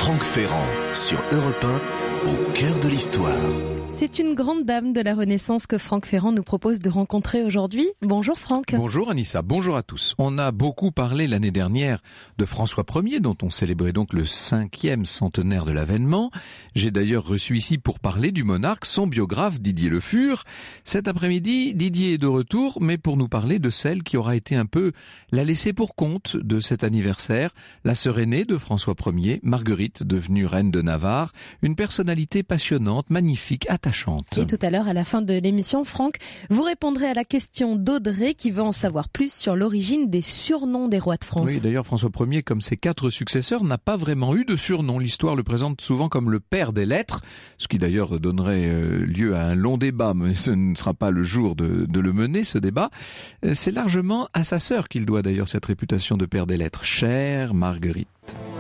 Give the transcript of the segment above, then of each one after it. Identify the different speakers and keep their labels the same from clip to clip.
Speaker 1: Franck Ferrand sur Europe 1, au cœur de l'histoire.
Speaker 2: C'est une grande dame de la Renaissance que Franck Ferrand nous propose de rencontrer aujourd'hui. Bonjour Franck.
Speaker 3: Bonjour Anissa, bonjour à tous. On a beaucoup parlé l'année dernière de François Ier, dont on célébrait donc le 5e centenaire de l'avènement. J'ai d'ailleurs reçu ici pour parler du monarque son biographe Didier Le Fur. Cet après-midi, Didier est de retour, mais pour nous parler de celle qui aura été un peu la laissée pour compte de cet anniversaire, la sœur aînée de François Ier, Marguerite, devenue reine de Navarre, une personnalité passionnante, magnifique, attachante.
Speaker 2: Et tout à l'heure, à la fin de l'émission, Franck, vous répondrez à la question d'Audrey qui veut en savoir plus sur l'origine des surnoms des rois de France.
Speaker 3: Oui, d'ailleurs, François Ier, comme ses 4 successeurs, n'a pas vraiment eu de surnom. L'histoire le présente souvent comme le père des lettres, ce qui d'ailleurs donnerait lieu à un long débat, mais ce ne sera pas le jour de le mener, ce débat. C'est largement à sa sœur qu'il doit d'ailleurs cette réputation de père des lettres. Chère Marguerite.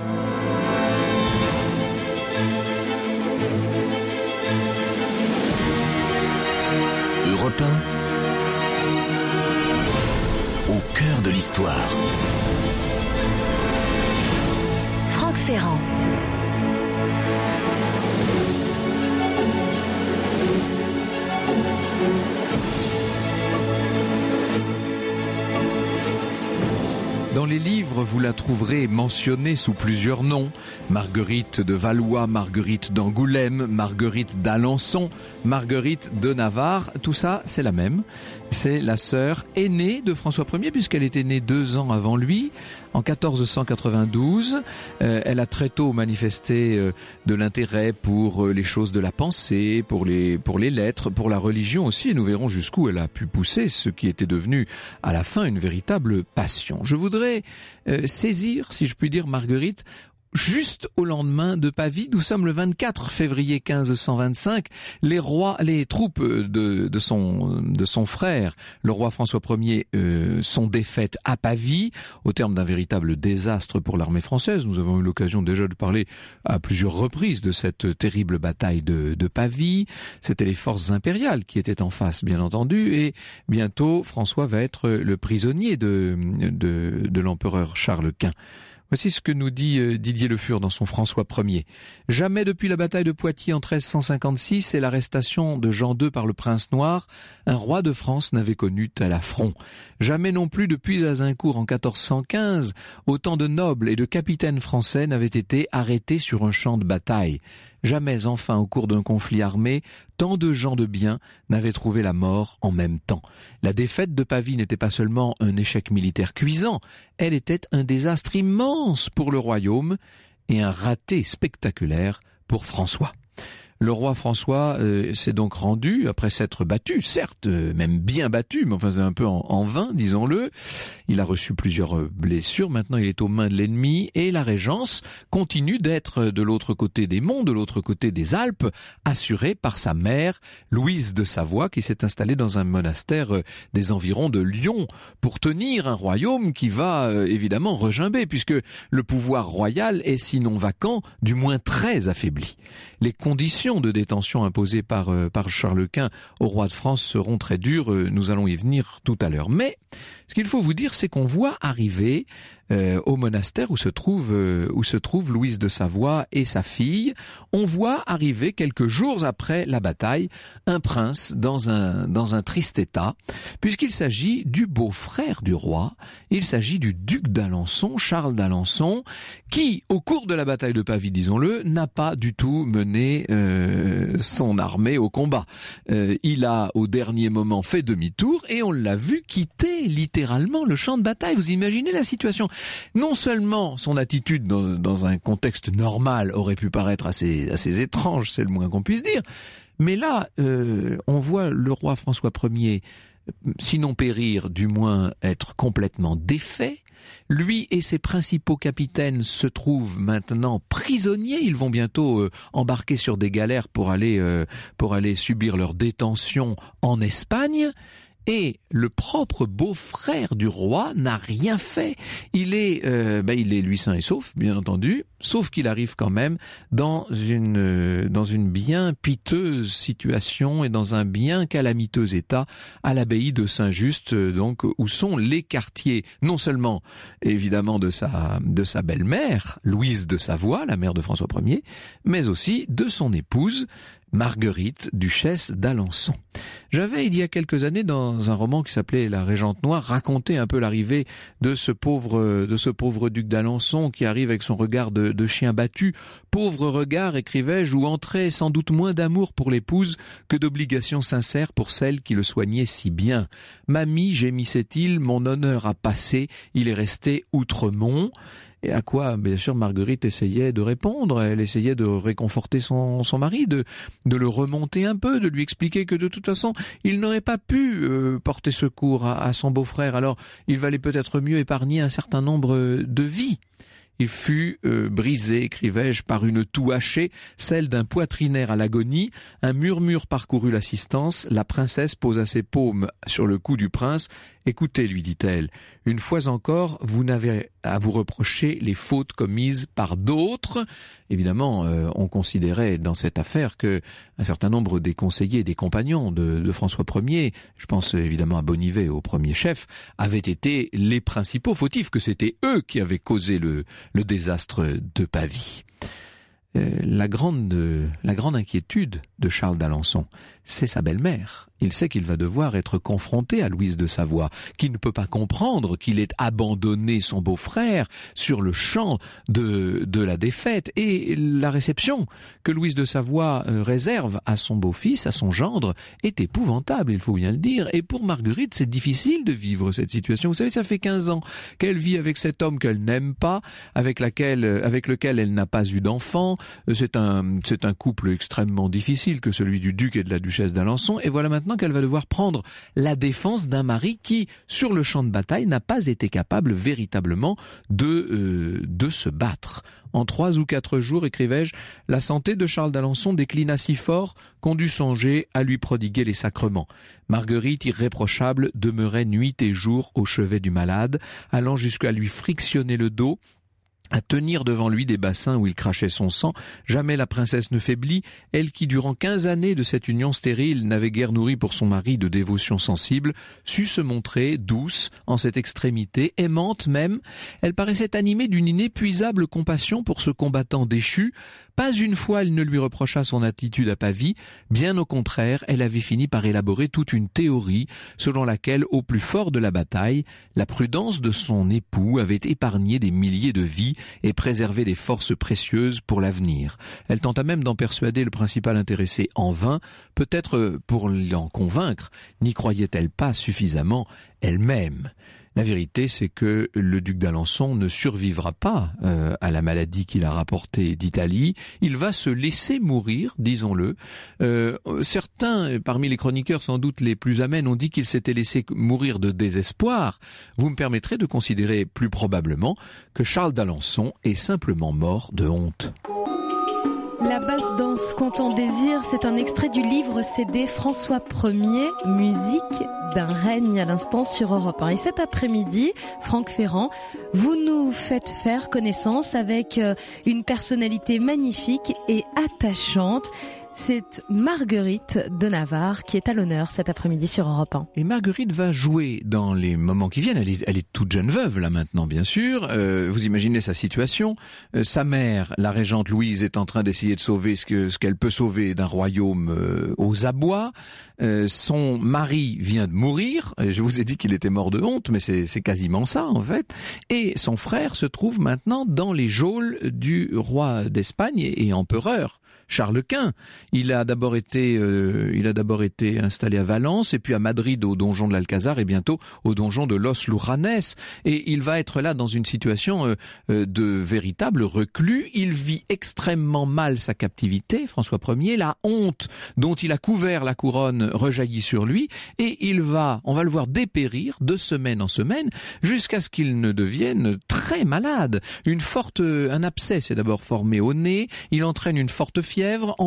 Speaker 1: Europe 1, au cœur de l'histoire.
Speaker 4: Franck Ferrand.
Speaker 3: Dans les livres, vous la trouverez mentionnée sous plusieurs noms. Marguerite de Valois, Marguerite d'Angoulême, Marguerite d'Alençon, Marguerite de Navarre. Tout ça, c'est la même. C'est la sœur aînée de François Ier, puisqu'elle était née 2 ans avant lui, en 1492. Elle a très tôt manifesté de l'intérêt pour les choses de la pensée, pour les lettres, pour la religion aussi. Et nous verrons jusqu'où elle a pu pousser ce qui était devenu à la fin une véritable passion. Je voudrais saisir, si je puis dire, Marguerite, juste au lendemain de Pavie. Nous sommes le 24 février 1525. Les troupes de son frère, le roi François Ier, sont défaites à Pavie, au terme d'un véritable désastre pour l'armée française. Nous avons eu l'occasion déjà de parler à plusieurs reprises de cette terrible bataille de Pavie. C'était les forces impériales qui étaient en face, bien entendu, et bientôt François va être le prisonnier de l'empereur Charles Quint. Voici ce que nous dit Didier Le Fur dans son François Ier. Jamais depuis la bataille de Poitiers en 1356 et l'arrestation de Jean II par le prince noir, un roi de France n'avait connu tel affront. Jamais non plus depuis Azincourt en 1415, autant de nobles et de capitaines français n'avaient été arrêtés sur un champ de bataille. Jamais enfin, au cours d'un conflit armé, tant de gens de bien n'avaient trouvé la mort en même temps. La défaite de Pavie n'était pas seulement un échec militaire cuisant, elle était un désastre immense pour le royaume et un raté spectaculaire pour François. Le roi François s'est donc rendu, après s'être battu, certes, même bien battu, mais enfin un peu en vain, disons-le. Il a reçu plusieurs blessures, maintenant il est aux mains de l'ennemi, et la régence continue d'être de l'autre côté des monts, de l'autre côté des Alpes, assurée par sa mère, Louise de Savoie, qui s'est installée dans un monastère des environs de Lyon, pour tenir un royaume qui va évidemment regimber, puisque le pouvoir royal est sinon vacant, du moins très affaibli. Les conditions de détention imposées par Charles Quint au roi de France seront très dures, nous allons y venir tout à l'heure. Mais ce qu'il faut vous dire, c'est qu'on voit arriver au monastère où se trouve Louise de Savoie et sa fille, on voit arriver quelques jours après la bataille un prince dans un triste état, puisqu'il s'agit du beau-frère du roi, il s'agit du duc d'Alençon, Charles d'Alençon, qui, au cours de la bataille de Pavie, disons-le, n'a pas du tout mené son armée au combat. Il a, au dernier moment, fait demi-tour et on l'a vu quitter littéralement le champ de bataille. Vous imaginez la situation? Non seulement son attitude dans un contexte normal aurait pu paraître assez étrange, c'est le moins qu'on puisse dire, mais là, on voit le roi François Ier, sinon périr, du moins être complètement défait. Lui et ses principaux capitaines se trouvent maintenant prisonniers. Ils vont bientôt embarquer sur des galères pour aller subir leur détention en Espagne. Et le propre beau-frère du roi n'a rien fait. Il est lui sain et sauf, bien entendu, sauf qu'il arrive quand même dans une bien piteuse situation et dans un bien calamiteux état à l'abbaye de Saint-Just, donc où sont les quartiers, non seulement évidemment de sa belle-mère, Louise de Savoie, la mère de François Ier, mais aussi de son épouse, Marguerite, duchesse d'Alençon. J'avais, il y a quelques années, dans un roman qui s'appelait La Régente Noire, raconté un peu l'arrivée de ce pauvre duc d'Alençon qui arrive avec son regard de chien battu. Pauvre regard, écrivais-je, où entrait sans doute moins d'amour pour l'épouse que d'obligation sincère pour celle qui le soignait si bien. Mamie, gémissait-il, mon honneur a passé, il est resté Outremont. Et à quoi, bien sûr, Marguerite essayait de répondre. Elle essayait de réconforter son mari, de le remonter un peu, de lui expliquer que de toute façon, il n'aurait pas pu porter secours à son beau-frère. Alors, il valait peut-être mieux épargner un certain nombre de vies. Il fut brisé, écrivais-je, par une toux hachée, celle d'un poitrinaire à l'agonie. Un murmure parcourut l'assistance. La princesse posa ses paumes sur le cou du prince. « Écoutez, lui dit-elle, une fois encore, vous n'avez à vous reprocher les fautes commises par d'autres. » Évidemment, on considérait dans cette affaire que un certain nombre des conseillers et des compagnons de François Ier, je pense évidemment à Bonnivet au premier chef, avaient été les principaux fautifs, que c'était eux qui avaient causé le désastre de Pavie. La grande inquiétude de Charles d'Alençon, c'est sa belle-mère. Il sait qu'il va devoir être confronté à Louise de Savoie, qui ne peut pas comprendre qu'il ait abandonné son beau-frère sur le champ de la défaite. Et la réception que Louise de Savoie réserve à son beau-fils, à son gendre, est épouvantable, il faut bien le dire. Et pour Marguerite, c'est difficile de vivre cette situation. Vous savez, ça fait 15 ans qu'elle vit avec cet homme qu'elle n'aime pas, avec lequel elle n'a pas eu d'enfant. C'est un couple extrêmement difficile que celui du duc et de la duchesse d'Alençon. Et voilà maintenant qu'elle va devoir prendre la défense d'un mari qui, sur le champ de bataille, n'a pas été capable véritablement de se battre. En 3 ou 4 jours, écrivais-je, la santé de Charles d'Alençon déclina si fort qu'on dut songer à lui prodiguer les sacrements. Marguerite, irréprochable, demeurait nuit et jour au chevet du malade, allant jusqu'à lui frictionner le dos, à tenir devant lui des bassins où il crachait son sang. Jamais la princesse ne faiblit, elle qui durant 15 années de cette union stérile n'avait guère nourri pour son mari de dévotion sensible, sut se montrer douce en cette extrémité, aimante même. Elle paraissait animée d'une inépuisable compassion pour ce combattant déchu. Pas une fois elle ne lui reprocha son attitude à Pavie, bien au contraire, elle avait fini par élaborer toute une théorie selon laquelle, au plus fort de la bataille, la prudence de son époux avait épargné des milliers de vies et préservé des forces précieuses pour l'avenir. Elle tenta même d'en persuader le principal intéressé en vain, peut-être pour l'en convaincre, n'y croyait-elle pas suffisamment elle-même. La vérité, c'est que le duc d'Alençon ne survivra pas à la maladie qu'il a rapportée d'Italie. Il va se laisser mourir, disons-le. Certains, parmi les chroniqueurs sans doute les plus amènes, ont dit qu'il s'était laissé mourir de désespoir. Vous me permettrez de considérer plus probablement que Charles d'Alençon est simplement mort de honte.
Speaker 2: La basse danse quand on désire, c'est un extrait du livre CD François Ier, musique d'un règne à l'instant sur Europe 1. Et cet après-midi, Franck Ferrand, vous nous faites faire connaissance avec une personnalité magnifique et attachante. C'est Marguerite de Navarre qui est à l'honneur cet après-midi sur Europe 1.
Speaker 3: Et Marguerite va jouer dans les moments qui viennent. Elle est toute jeune veuve là maintenant, bien sûr. Vous imaginez sa situation. Sa mère, la régente Louise, est en train d'essayer de sauver ce qu'elle peut sauver d'un royaume aux abois. Son mari vient de mourir. Je vous ai dit qu'il était mort de honte, mais c'est quasiment ça en fait. Et son frère se trouve maintenant dans les geôles du roi d'Espagne et empereur Charles Quint. Il a d'abord été installé à Valence et puis à Madrid au donjon de l'Alcazar et bientôt au donjon de Los Lujanes. Et il va être là dans une situation de véritable reclus. Il vit extrêmement mal sa captivité, François Ier. La honte dont il a couvert la couronne rejaillit sur lui et on va le voir dépérir de semaine en semaine jusqu'à ce qu'il ne devienne très malade. Un abcès s'est d'abord formé au nez. Il entraîne une forte fièvre. En peu de jours,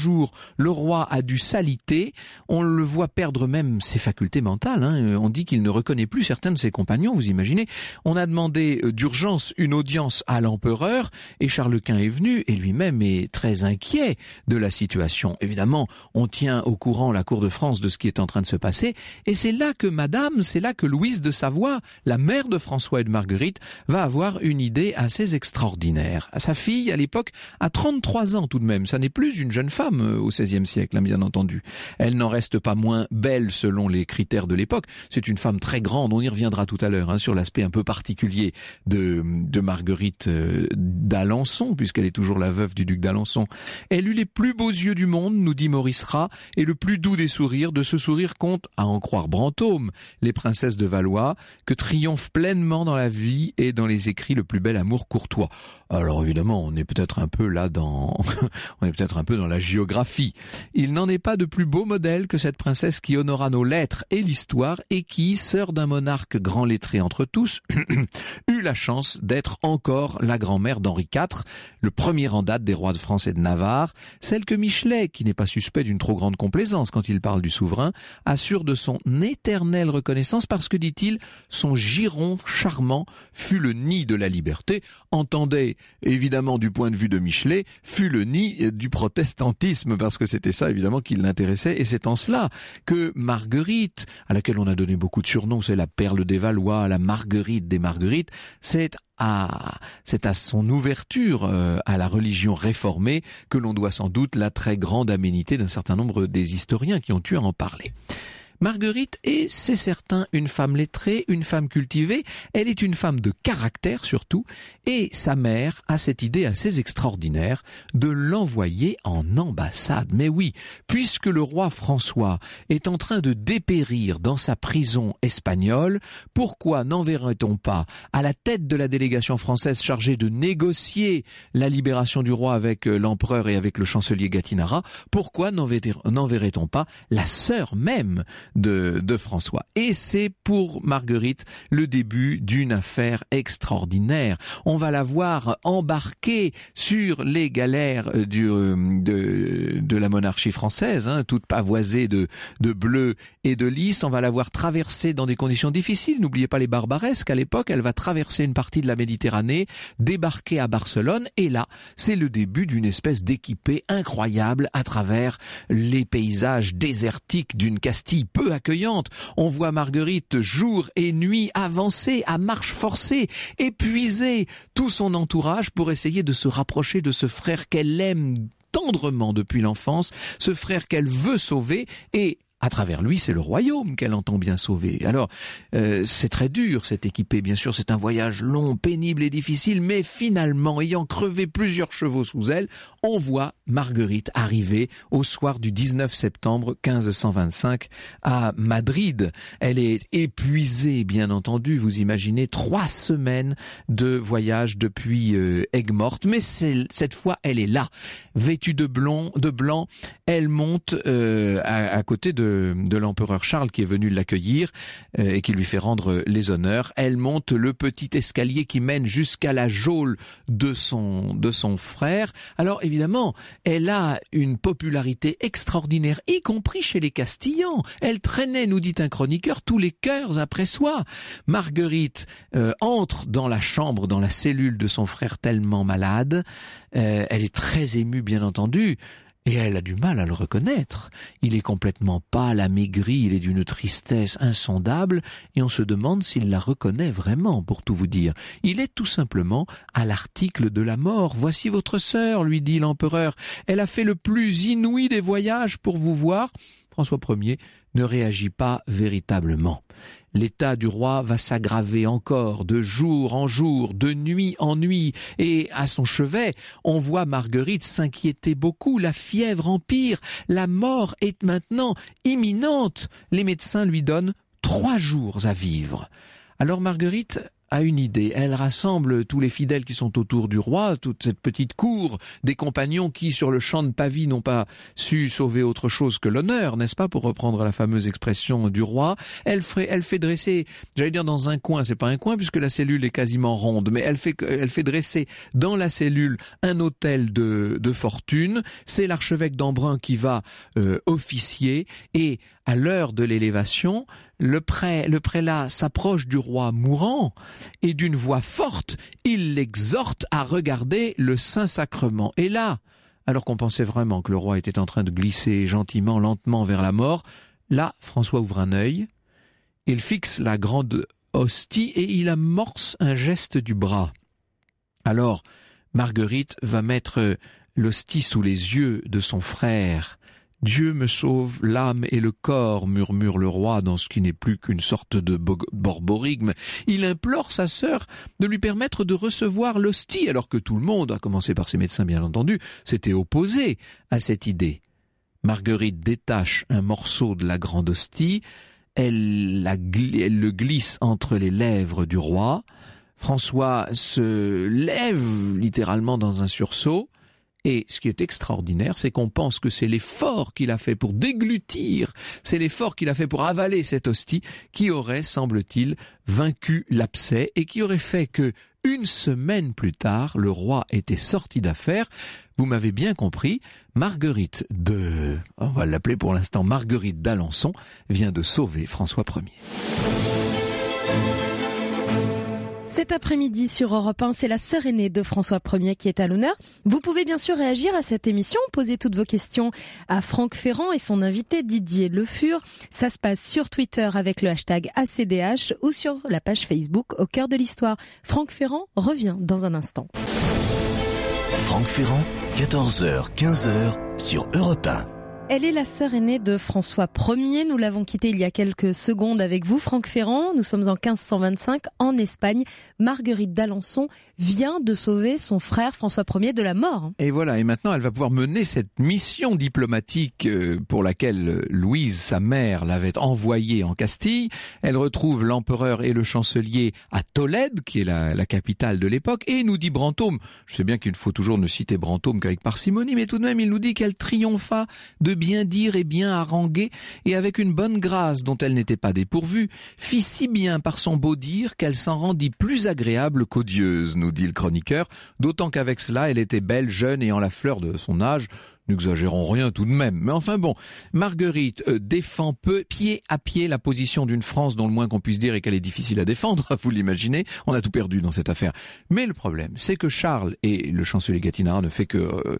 Speaker 3: jours, le roi a dû s'aliter. On le voit perdre même ses facultés mentales. On dit qu'il ne reconnaît plus certains de ses compagnons, vous imaginez. On a demandé d'urgence une audience à l'empereur et Charles Quint est venu et lui-même est très inquiet de la situation. Évidemment, on tient au courant la cour de France de ce qui est en train de se passer et c'est là que Louise de Savoie, la mère de François et de Marguerite, va avoir une idée assez extraordinaire. Sa fille, à l'époque, a 33 ans tout de même. Ça n'est plus une jeune femme au XVIe siècle, bien entendu. Elle n'en reste pas moins belle selon les critères de l'époque. C'est une femme très grande, on y reviendra tout à l'heure, sur l'aspect un peu particulier de Marguerite d'Alençon, puisqu'elle est toujours la veuve du duc d'Alençon. Elle eut les plus beaux yeux du monde, nous dit Maurice Rat, et le plus doux des sourires. De ce sourire compte, à en croire Brantôme, les princesses de Valois, que triomphe pleinement dans la vie et dans les écrits le plus bel amour courtois. Alors évidemment, on est peut-être un peu là dans la géographie. Il n'en est pas de plus beau modèle que cette princesse qui honora nos lettres et l'histoire et qui, sœur d'un monarque grand lettré entre tous, eut la chance d'être encore la grand-mère d'Henri IV, le premier en date des rois de France et de Navarre, celle que Michelet, qui n'est pas suspect d'une trop grande complaisance quand il parle du souverain, assure de son éternelle reconnaissance parce que, dit-il, son giron charmant fut le nid de la liberté, entendez évidemment du point de vue de Michelet, fut le nid du protestantisme, parce que c'était ça évidemment qui l'intéressait, et c'est en cela que Marguerite, à laquelle on a donné beaucoup de surnoms, c'est la perle des Valois, la Marguerite des Marguerites, c'est à son ouverture à la religion réformée que l'on doit sans doute la très grande aménité d'un certain nombre des historiens qui ont eu à en parler. Marguerite est, c'est certain, une femme lettrée, une femme cultivée, elle est une femme de caractère surtout, et sa mère a cette idée assez extraordinaire de l'envoyer en ambassade. Mais oui, puisque le roi François est en train de dépérir dans sa prison espagnole, pourquoi n'enverrait-on pas à la tête de la délégation française chargée de négocier la libération du roi avec l'empereur et avec le chancelier Gattinara, pourquoi n'enverrait-on pas la sœur même de François? Et c'est pour Marguerite le début d'une affaire extraordinaire. On va la voir embarquée sur les galères de la monarchie française, toute pavoisée de bleu et de lys. On va la voir traverser dans des conditions difficiles. N'oubliez pas les barbaresques à l'époque. Elle va traverser une partie de la Méditerranée, débarquer à Barcelone, et là, c'est le début d'une espèce d'équipée incroyable à travers les paysages désertiques d'une Castille peu accueillante. On voit Marguerite jour et nuit avancer à marche forcée, épuiser tout son entourage pour essayer de se rapprocher de ce frère qu'elle aime tendrement depuis l'enfance, ce frère qu'elle veut sauver, et à travers lui, c'est le royaume qu'elle entend bien sauver. Alors, c'est très dur, cette équipée, bien sûr, c'est un voyage long, pénible et difficile, mais finalement, ayant crevé plusieurs chevaux sous elle, on voit Marguerite arriver au soir du 19 septembre 1525 à Madrid. Elle est épuisée, bien entendu, vous imaginez, 3 semaines de voyage depuis Aigues-Mortes, mais cette fois, elle est là, vêtue de blanc, elle monte à côté de l'empereur Charles qui est venu l'accueillir et qui lui fait rendre les honneurs. Elle monte le petit escalier qui mène jusqu'à la geôle de son frère. Alors évidemment, elle a une popularité extraordinaire, y compris chez les Castillans. Elle traînait, nous dit un chroniqueur, tous les cœurs après soi. Marguerite entre dans la chambre, dans la cellule de son frère tellement malade. Elle est très émue, bien entendu. Et elle a du mal à le reconnaître. Il est complètement pâle, amaigri, il est d'une tristesse insondable, et on se demande s'il la reconnaît vraiment, pour tout vous dire. Il est tout simplement à l'article de la mort. « Voici votre sœur, lui dit l'empereur. Elle a fait le plus inouï des voyages pour vous voir. » François Ier ne réagit pas véritablement. L'état du roi va s'aggraver encore de jour en jour, de nuit en nuit, et à son chevet, on voit Marguerite s'inquiéter beaucoup, la fièvre empire, la mort est maintenant imminente. Les médecins lui donnent 3 jours à vivre. Alors Marguerite a une idée. Elle rassemble tous les fidèles qui sont autour du roi, toute cette petite cour des compagnons qui, sur le champ de Pavie, n'ont pas su sauver autre chose que l'honneur, n'est-ce pas, pour reprendre la fameuse expression du roi. Elle fait dresser, j'allais dire dans un coin, c'est pas un coin puisque la cellule est quasiment ronde, mais elle fait dresser dans la cellule un autel de fortune. C'est l'archevêque d'Embrun qui va officier, et à l'heure de l'élévation, le prélat s'approche du roi mourant et d'une voix forte, il l'exhorte à regarder le Saint-Sacrement. Et là, alors qu'on pensait vraiment que le roi était en train de glisser gentiment, lentement vers la mort, là, François ouvre un œil, il fixe la grande hostie et il amorce un geste du bras. Alors, Marguerite va mettre l'hostie sous les yeux de son frère. « Dieu me sauve l'âme et le corps », murmure le roi dans ce qui n'est plus qu'une sorte de borborigme. Il implore sa sœur de lui permettre de recevoir l'hostie, alors que tout le monde, à commencer par ses médecins bien entendu, s'était opposé à cette idée. Marguerite détache un morceau de la grande hostie, elle le glisse entre les lèvres du roi. François se lève littéralement dans un sursaut. Et ce qui est extraordinaire, c'est qu'on pense que c'est l'effort qu'il a fait pour déglutir, c'est l'effort qu'il a fait pour avaler cette hostie qui aurait, semble-t-il, vaincu l'abcès et qui aurait fait que, une semaine plus tard, le roi était sorti d'affaire. Vous m'avez bien compris, Marguerite on va l'appeler pour l'instant Marguerite d'Alençon, vient de sauver François Ier.
Speaker 2: Cet après-midi sur Europe 1, c'est la sœur aînée de François Ier qui est à l'honneur. Vous pouvez bien sûr réagir à cette émission, poser toutes vos questions à Franck Ferrand et son invité Didier Le Fur. Ça se passe sur Twitter avec le hashtag ACDH ou sur la page Facebook Au cœur de l'histoire. Franck Ferrand revient dans un instant.
Speaker 1: Franck Ferrand, 14h, 15h sur Europe 1.
Speaker 2: Elle est la sœur aînée de François Ier. Nous l'avons quitté il y a quelques secondes avec vous, Franck Ferrand. Nous sommes en 1525 en Espagne. Marguerite d'Alençon vient de sauver son frère François Ier de la mort.
Speaker 3: Et voilà, et maintenant elle va pouvoir mener cette mission diplomatique pour laquelle Louise, sa mère, l'avait envoyée en Castille. Elle retrouve l'empereur et le chancelier à Tolède, qui est la capitale de l'époque, et nous dit Brantôme, je sais bien qu'il faut toujours ne citer Brantôme qu'avec parcimonie, mais tout de même il nous dit qu'elle triompha de bien dire et bien haranguer, et avec une bonne grâce dont elle n'était pas dépourvue, fit si bien par son beau dire qu'elle s'en rendit plus agréable qu'odieuse, nous dit le chroniqueur, d'autant qu'avec cela elle était belle, jeune et en la fleur de son âge. N'exagérons rien tout de même. Mais enfin bon, Marguerite défend pied à pied la position d'une France dont le moins qu'on puisse dire est qu'elle est difficile à défendre, vous l'imaginez, on a tout perdu dans cette affaire. Mais le problème, c'est que Charles, et le chancelier Gattinara ne fait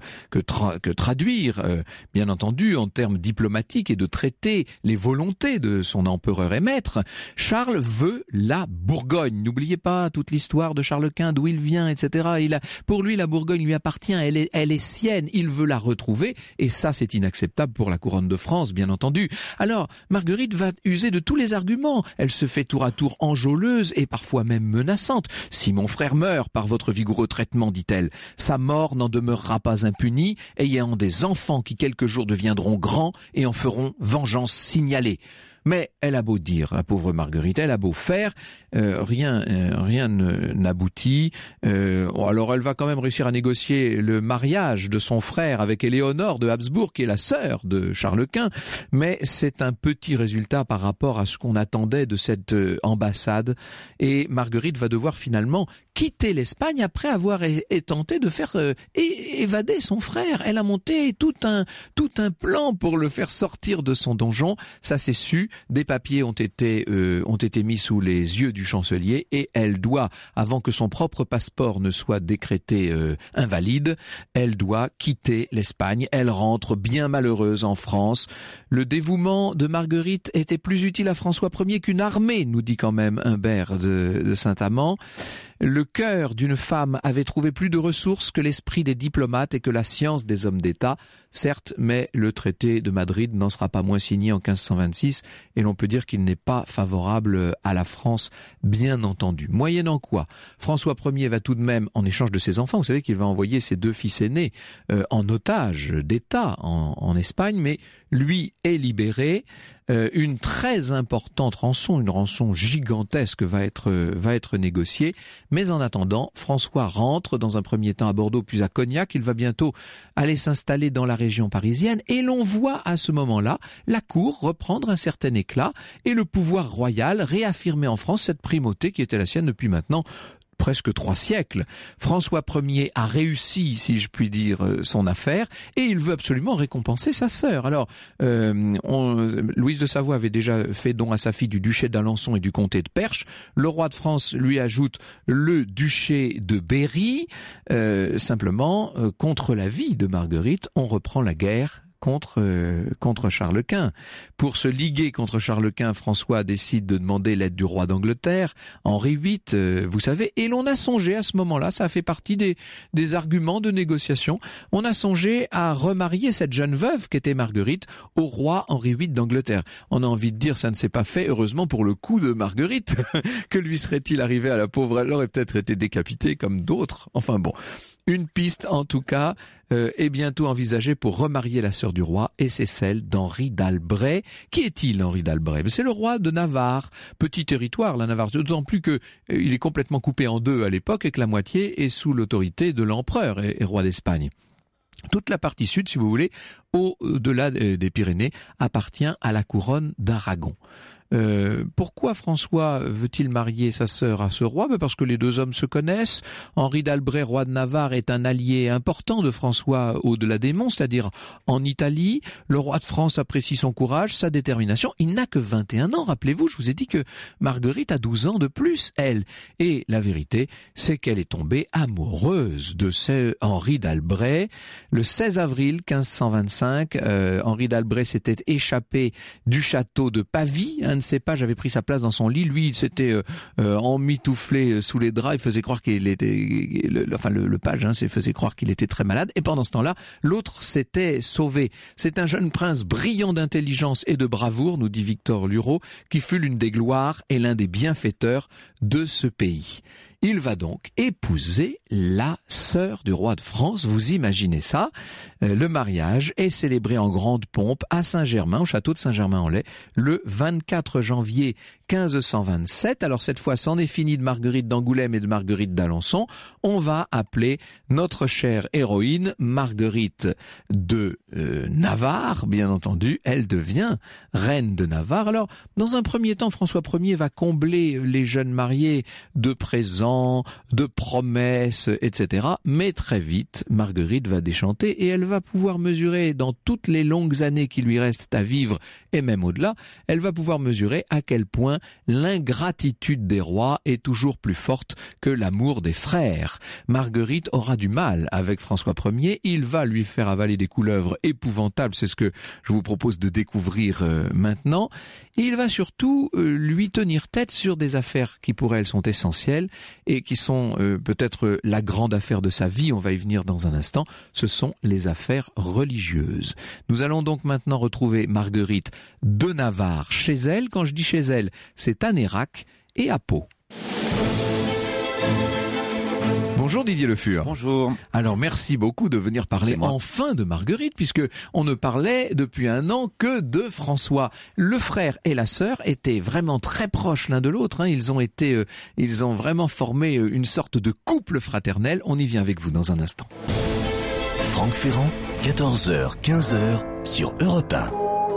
Speaker 3: que traduire, bien entendu, en termes diplomatiques et de traiter les volontés de son empereur et maître, Charles veut la Bourgogne. N'oubliez pas toute l'histoire de Charles Quint, d'où il vient, etc. Pour lui, la Bourgogne lui appartient, elle est sienne, il veut la retrouver. Et ça, c'est inacceptable pour la couronne de France, bien entendu. Alors, Marguerite va user de tous les arguments. Elle se fait tour à tour enjôleuse et parfois même menaçante. « Si mon frère meurt par votre vigoureux traitement, dit-elle, sa mort n'en demeurera pas impunie, ayant des enfants qui quelques jours deviendront grands et en feront vengeance signalée. » Mais elle a beau dire, la pauvre Marguerite, elle a beau faire, rien n'aboutit. Alors elle va quand même réussir à négocier le mariage de son frère avec Éléonore de Habsbourg, qui est la sœur de Charles Quint, mais c'est un petit résultat par rapport à ce qu'on attendait de cette ambassade. Et Marguerite va devoir finalement quitter l'Espagne après avoir tenté de faire évader son frère. Elle a monté tout un plan pour le faire sortir de son donjon. Ça c'est su. Des papiers ont été mis sous les yeux du chancelier et elle doit, avant que son propre passeport ne soit décrété invalide, elle doit quitter l'Espagne. Elle rentre bien malheureuse en France. Le dévouement de Marguerite était plus utile à François Ier qu'une armée, nous dit quand même Humbert de Saint-Amand. Le cœur d'une femme avait trouvé plus de ressources que l'esprit des diplomates et que la science des hommes d'État. Certes, mais le traité de Madrid n'en sera pas moins signé en 1526 et l'on peut dire qu'il n'est pas favorable à la France, bien entendu. Moyennant quoi, François Ier va tout de même, en échange de ses enfants, vous savez qu'il va envoyer ses deux fils aînés en otage d'État en Espagne, mais lui est libéré. une très importante rançon, une rançon gigantesque va être négociée. Mais en attendant, François rentre dans un premier temps à Bordeaux puis à Cognac. Il va bientôt aller s'installer dans la région parisienne et l'on voit à ce moment-là la cour reprendre un certain éclat et le pouvoir royal réaffirmer en France cette primauté qui était la sienne depuis maintenant presque 3 siècles. François Ier a réussi, si je puis dire, son affaire, et il veut absolument récompenser sa sœur. Alors, Louise de Savoie avait déjà fait don à sa fille du duché d'Alençon et du comté de Perche. Le roi de France lui ajoute le duché de Berry. Simplement, contre l'avis de Marguerite, on reprend la guerre contre Charles Quint. Pour se liguer contre Charles Quint, François décide de demander l'aide du roi d'Angleterre, Henri VIII, vous savez, et l'on a songé à ce moment-là, ça a fait partie des arguments de négociation, on a songé à remarier cette jeune veuve qu'était Marguerite au roi Henri VIII d'Angleterre. On a envie de dire, ça ne s'est pas fait, heureusement pour le coup de Marguerite. Que lui serait-il arrivé à la pauvre? Elle aurait peut-être été décapitée comme d'autres. Enfin bon. Une piste, en tout cas, est bientôt envisagée pour remarier la sœur du roi, et c'est celle d'Henri d'Albret. Qui est-il, Henri d'Albret? C'est le roi de Navarre. Petit territoire, la Navarre, d'autant plus que il est complètement coupé en deux à l'époque et que la moitié est sous l'autorité de l'empereur et roi d'Espagne. Toute la partie sud, si vous voulez, au-delà des Pyrénées, appartient à la couronne d'Aragon. Pourquoi François veut-il marier sa sœur à ce roi? Parce que les deux hommes se connaissent. Henri d'Albret, roi de Navarre, est un allié important de François au-delà des monts, c'est-à-dire en Italie. Le roi de France apprécie son courage, sa détermination. Il n'a que 21 ans, rappelez-vous, je vous ai dit que Marguerite a 12 ans de plus, elle. Et la vérité, c'est qu'elle est tombée amoureuse de ce Henri d'Albret. Le 16 avril 1525, Henri d'Albret s'était échappé du château de Pavie, ses pages avait pris sa place dans son lit. Lui, il s'était emmitouflé sous les draps. Il faisait croire qu'il était... Le page faisait croire qu'il était très malade. Et pendant ce temps-là, l'autre s'était sauvé. C'est un jeune prince brillant d'intelligence et de bravoure, nous dit Victor Lureau, qui fut l'une des gloires et l'un des bienfaiteurs de ce pays. Il va donc épouser la sœur du roi de France. Vous imaginez ça? Le mariage est célébré en grande pompe à Saint-Germain, au château de Saint-Germain-en-Laye, le 24 janvier 1527. Alors cette fois, c'en est fini de Marguerite d'Angoulême et de Marguerite d'Alençon. On va appeler notre chère héroïne Marguerite de Navarre, bien entendu. Elle devient reine de Navarre. Alors, dans un premier temps, François Ier va combler les jeunes mariés de présents, de promesses, etc. Mais très vite, Marguerite va déchanter et elle va pouvoir mesurer dans toutes les longues années qui lui restent à vivre et même au-delà, elle va pouvoir mesurer à quel point l'ingratitude des rois est toujours plus forte que l'amour des frères. Marguerite aura du mal avec François Ier, il va lui faire avaler des couleuvres épouvantables, c'est ce que je vous propose de découvrir maintenant, et il va surtout lui tenir tête sur des affaires qui pour elle sont essentielles et qui sont peut-être la grande affaire de sa vie, on va y venir dans un instant, ce sont les affaires religieuses. Nous allons donc maintenant retrouver Marguerite de Navarre chez elle. Quand je dis chez elle, c'est à Nérac et à Pau. Bonjour Didier Le Fur.
Speaker 5: Bonjour.
Speaker 3: Alors merci beaucoup de venir parler enfin de Marguerite, puisque on ne parlait depuis un an que de François. Le frère et la sœur étaient vraiment très proches l'un de l'autre. Ils ont vraiment formé une sorte de couple fraternel. On y vient avec vous dans un instant.
Speaker 1: Franck Ferrand, 14h, 15h sur Europe 1.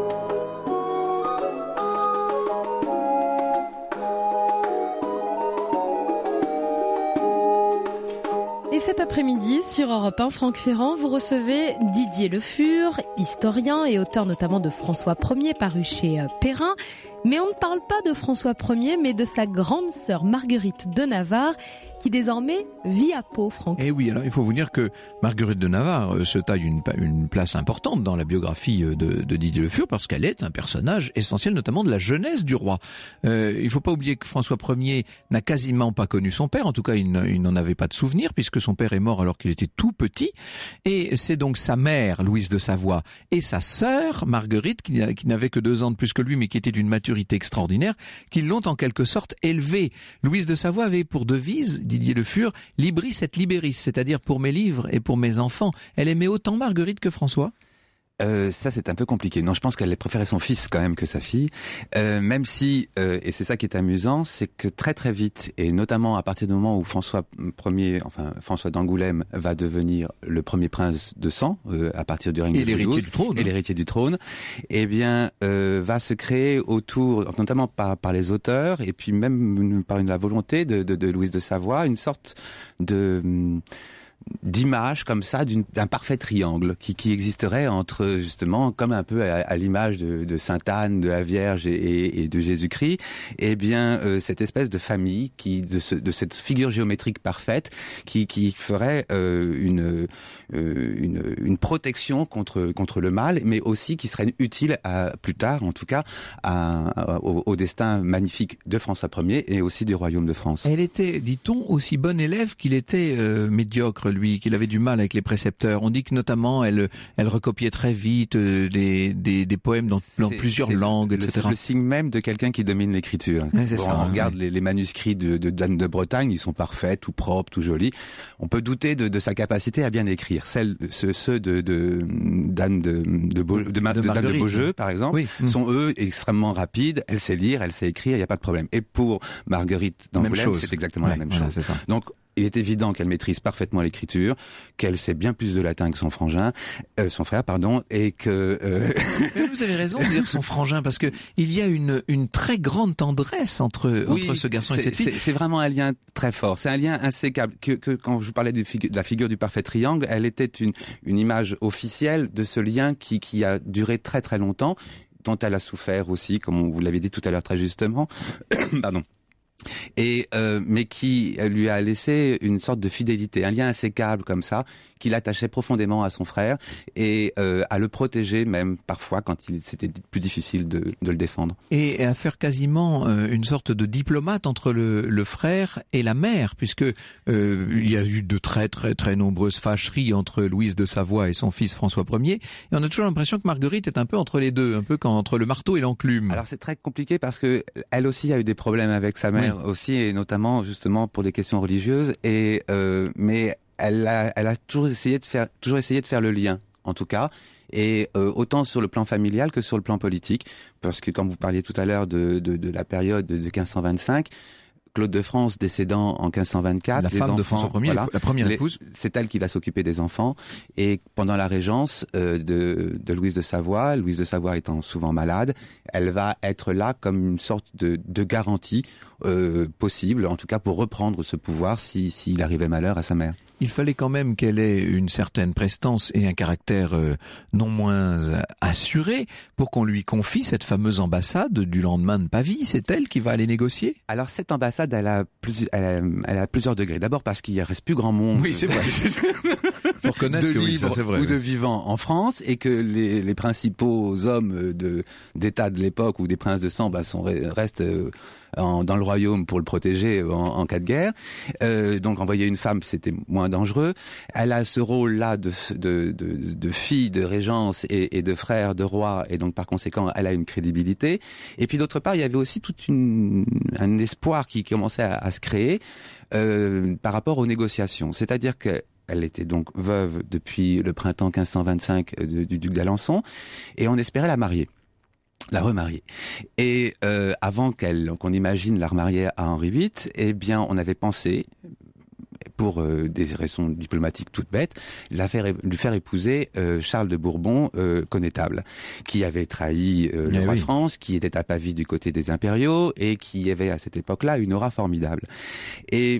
Speaker 2: Et cet après-midi, sur Europe 1, Franck Ferrand, vous recevez Didier Le Fur, historien et auteur notamment de François Ier, paru chez Perrin. Mais on ne parle pas de François Ier, mais de sa grande sœur Marguerite de Navarre, qui désormais vit à Pau, Franck.
Speaker 3: Et oui, alors il faut vous dire que Marguerite de Navarre se taille une place importante dans la biographie de Didier Le Fur, parce qu'elle est un personnage essentiel, notamment de la jeunesse du roi. Il faut pas oublier que François Ier n'a quasiment pas connu son père, en tout cas il n'en avait pas de souvenir, puisque son père est mort alors qu'il était tout petit, et c'est donc sa mère, Louise de Savoie, et sa sœur, Marguerite, qui n'avait que 2 ans de plus que lui, mais qui était d'une maturité extraordinaire, qui l'ont en quelque sorte élevé. Louise de Savoie avait pour devise, Didier Le Fur, libris et liberis, c'est-à-dire pour mes livres et pour mes enfants. Elle aimait autant Marguerite que François?
Speaker 5: Ça c'est un peu compliqué. Non, je pense qu'elle préférait son fils quand même que sa fille. Même si, et c'est ça qui est amusant, c'est que très très vite, et notamment à partir du moment où François d'Angoulême va devenir le premier prince de sang, à partir du règne de Louis XII, et l'héritier du trône, eh bien va se créer autour, notamment par les auteurs, et puis même par la volonté de Louise de Savoie, une sorte d'image comme ça d'un parfait triangle qui existerait entre, justement, comme un peu à l'image de Sainte Anne, de la Vierge et de Jésus-Christ, et bien cette espèce de famille de cette figure géométrique parfaite qui ferait une protection contre le mal, mais aussi qui serait utile plus tard, en tout cas, au destin magnifique de François Ier et aussi du royaume de France.
Speaker 3: Elle était, dit-on, aussi bonne élève qu'il était médiocre, lui, qu'il avait du mal avec les précepteurs. On dit que notamment elle recopiait très vite des poèmes dans plusieurs langues, etc.
Speaker 5: C'est le signe même de quelqu'un qui domine l'écriture.
Speaker 3: Ouais,
Speaker 5: On regarde les manuscrits de d'Anne de Bretagne, ils sont parfaits, tout propres, tout jolis. On peut douter de sa capacité à bien écrire. Ceux d'Anne de Beaujeu, par exemple, sont eux extrêmement rapides. Elle sait lire, elle sait écrire, il n'y a pas de problème. Et pour Marguerite d'Angoulême, c'est exactement la même chose.
Speaker 3: C'est ça.
Speaker 5: Donc, il est évident qu'elle maîtrise parfaitement l'écriture, qu'elle sait bien plus de latin que son frère, et que...
Speaker 3: Vous avez raison de dire son frangin, parce que il y a une très grande tendresse entre ce garçon et cette fille.
Speaker 5: C'est vraiment un lien très fort. C'est un lien insécable. Que quand je vous parlais de la figure du parfait triangle, elle était une image officielle de ce lien qui a duré très très longtemps, dont elle a souffert aussi, comme vous l'avez dit tout à l'heure très justement. Pardon. Mais qui lui a laissé une sorte de fidélité, un lien insécable comme ça, qui l'attachait profondément à son frère et à le protéger même parfois quand c'était plus difficile de le défendre.
Speaker 3: Et à faire quasiment une sorte de diplomate entre le frère et la mère, puisque il y a eu de très très très nombreuses fâcheries entre Louise de Savoie et son fils François Ier, et on a toujours l'impression que Marguerite est un peu entre les deux, un peu entre le marteau et l'enclume.
Speaker 5: Alors c'est très compliqué parce que elle aussi a eu des problèmes avec sa mère aussi, et notamment justement pour des questions religieuses, mais elle a toujours essayé de faire le lien, en tout cas, et autant sur le plan familial que sur le plan politique, parce que quand vous parliez tout à l'heure de la période de 1525, Claude de France décédant en 1524,
Speaker 3: la femme de François Ier, la première épouse,
Speaker 5: c'est elle qui va s'occuper des enfants, et pendant la régence de Louise de Savoie étant souvent malade, elle va être là comme une sorte de garantie possible, en tout cas pour reprendre ce pouvoir s'il arrivait malheur à sa mère.
Speaker 3: Il fallait quand même qu'elle ait une certaine prestance et un caractère non moins assuré pour qu'on lui confie cette fameuse ambassade du lendemain de Pavie. C'est elle qui va aller négocier?
Speaker 5: Alors cette ambassade, elle a plusieurs degrés. D'abord parce qu'il ne reste plus grand monde.
Speaker 3: Oui, c'est vrai. Faut reconnaître que oui, ça, c'est vrai,
Speaker 5: ou de vivants en France, et que les principaux hommes d'État de l'époque ou des princes de sang restent dans le royaume pour le protéger en cas de guerre. Donc envoyer une femme, c'était moins dangereux. Elle a ce rôle-là de fille de régence et de frère de roi, et donc par conséquent, elle a une crédibilité. Et puis d'autre part, il y avait aussi un espoir qui commençait à se créer par rapport aux négociations. C'est-à-dire que elle était donc veuve depuis le printemps 1525 du duc d'Alençon, et on espérait la remarier. Et avant qu'on imagine la remarier à Henri VIII, eh bien, on avait pensé, pour des raisons diplomatiques toutes bêtes, lui faire épouser Charles de Bourbon, connétable, qui avait trahi le roi de France, qui était à Pavie du côté des impériaux, et qui avait à cette époque-là une aura formidable. Et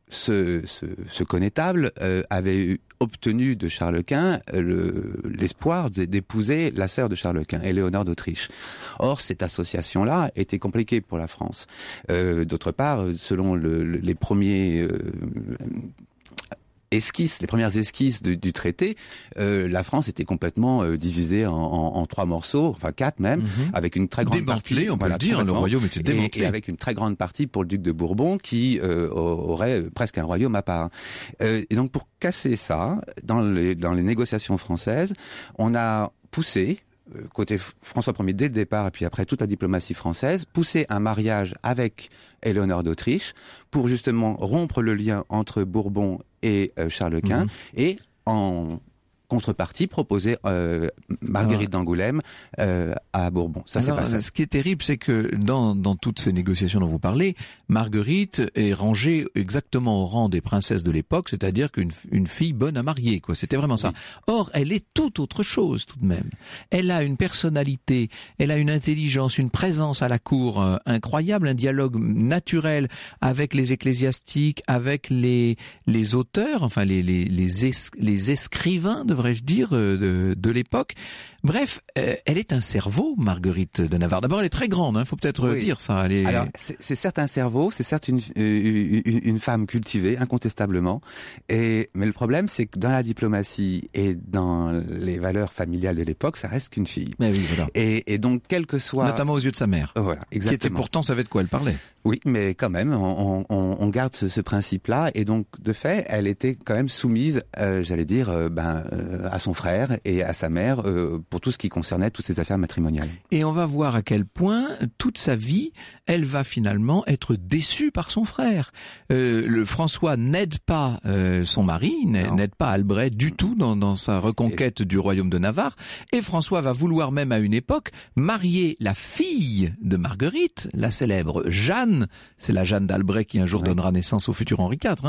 Speaker 5: ce connétable avait obtenu de Charles Quint l'espoir d'épouser la sœur de Charles Quint, Éléonore d'Autriche. Or, cette association-là était compliquée pour la France. D'autre part, selon les premiers les premières esquisses du traité, la France était complètement divisée en 3 morceaux, enfin 4 même, avec une très grande partie...
Speaker 3: Démantelé, on peut le dire, le royaume était démantelé.
Speaker 5: Et avec une très grande partie pour le duc de Bourbon, qui aurait presque un royaume à part. Et donc pour casser ça, dans les négociations françaises, on a poussé, côté François Ier dès le départ, et puis après toute la diplomatie française, pousser un mariage avec Éléonore d'Autriche pour justement rompre le lien entre Bourbon et Charles Quint, et en contrepartie, proposer Marguerite d'Angoulême à Bourbon. Ça, c'est pas fait.
Speaker 3: Ce qui est terrible, c'est que dans toutes ces négociations dont vous parlez, Marguerite est rangée exactement au rang des princesses de l'époque, c'est-à-dire qu'une fille bonne à marier, quoi. C'était vraiment ça. Or, elle est tout autre chose, tout de même. Elle a une personnalité, elle a une intelligence, une présence à la cour incroyable, un dialogue naturel avec les ecclésiastiques, avec les auteurs, enfin les escrivains, devrais-je dire, de l'époque. Bref, elle est un cerveau, Marguerite de Navarre. D'abord, elle est très grande, faut peut-être dire ça.
Speaker 5: Alors, c'est certes un cerveau, c'est certes une femme cultivée, incontestablement. Mais le problème, c'est que dans la diplomatie et dans les valeurs familiales de l'époque, ça reste qu'une fille.
Speaker 3: Mais oui, voilà.
Speaker 5: Et donc, quel que soit...
Speaker 3: Notamment aux yeux de sa mère.
Speaker 5: Voilà, exactement.
Speaker 3: Qui était pourtant, savait de quoi elle parlait.
Speaker 5: Oui, mais quand même, on garde ce principe-là. Et donc, de fait, elle était quand même soumise, j'allais dire, à son frère et à sa mère pour tout ce qui concernait toutes ces affaires matrimoniales.
Speaker 3: Et on va voir à quel point, toute sa vie, elle va finalement être déçue par son frère. Le François n'aide pas son mari, n'aide pas Albrecht du tout dans sa reconquête du royaume de Navarre. Et François va vouloir même à une époque marier la fille de Marguerite, la célèbre Jeanne. C'est la Jeanne d'Albret qui un jour donnera naissance au futur Henri IV.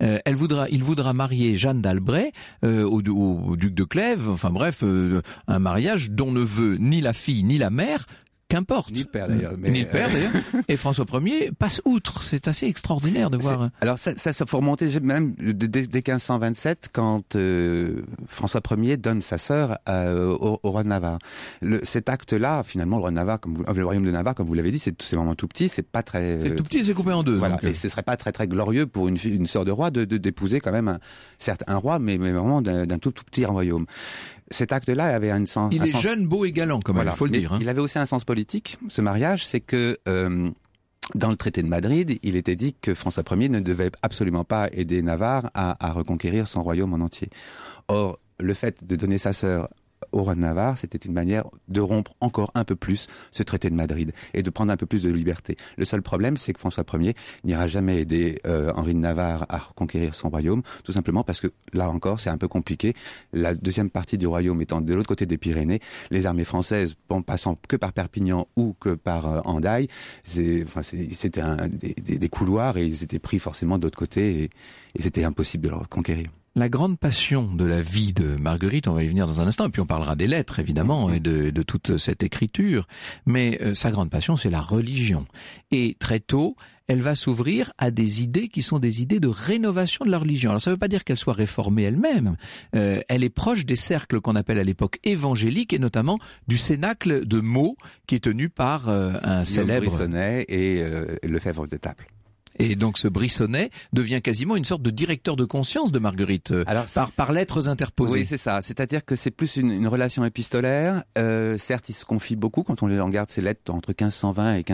Speaker 3: Il voudra marier Jeanne d'Albret au duc de Clèves. Enfin bref, un mariage dont ne veut ni la fille ni la mère. Qu'importe.
Speaker 5: Ni le père d'ailleurs.
Speaker 3: Ni le père d'ailleurs. Et François Ier passe outre. C'est assez extraordinaire de voir.
Speaker 5: Alors ça faut remonter même dès 1527 quand François Ier donne sa sœur au roi de Navarre. Cet acte-là, finalement, le roi de Navarre, le royaume de Navarre, comme vous l'avez dit, c'est vraiment tout petit. C'est pas très.
Speaker 3: C'est tout petit, c'est coupé en deux.
Speaker 5: Voilà.
Speaker 3: Donc,
Speaker 5: et ce serait pas très très glorieux pour une sœur de roi d'épouser quand même un roi, mais vraiment d'un tout petit royaume. Cet acte-là avait un sens.
Speaker 3: Il est jeune, beau et galant, quand même, il faut le dire.
Speaker 5: Il avait aussi un sens politique, ce mariage, c'est que dans le traité de Madrid, il était dit que François Ier ne devait absolument pas aider Navarre à reconquérir son royaume en entier. Or, le fait de donner sa sœur au roi de Navarre, c'était une manière de rompre encore un peu plus ce traité de Madrid et de prendre un peu plus de liberté. Le seul problème, c'est que François Ier n'ira jamais aider Henri de Navarre à reconquérir son royaume, tout simplement parce que, là encore, c'est un peu compliqué. La deuxième partie du royaume étant de l'autre côté des Pyrénées, les armées françaises, en passant que par Perpignan ou que par Hendaye, c'était des couloirs et ils étaient pris forcément de l'autre côté et c'était impossible de le reconquérir.
Speaker 3: La grande passion de la vie de Marguerite, on va y venir dans un instant, et puis on parlera des lettres, évidemment, et de toute cette écriture, mais sa grande passion, c'est la religion. Et très tôt, elle va s'ouvrir à des idées qui sont des idées de rénovation de la religion. Alors ça ne veut pas dire qu'elle soit réformée elle-même. Elle est proche des cercles qu'on appelle à l'époque évangéliques, et notamment du cénacle de Meaux, qui est tenu par un célèbre...
Speaker 5: Brissonnet et Lefebvre de Taples.
Speaker 3: Et donc ce Brissonnet devient quasiment une sorte de directeur de conscience de Marguerite, par lettres interposées.
Speaker 5: Oui, c'est ça. C'est-à-dire que c'est plus une relation épistolaire. Certes, il se confie beaucoup quand on regarde ses lettres entre 1520 et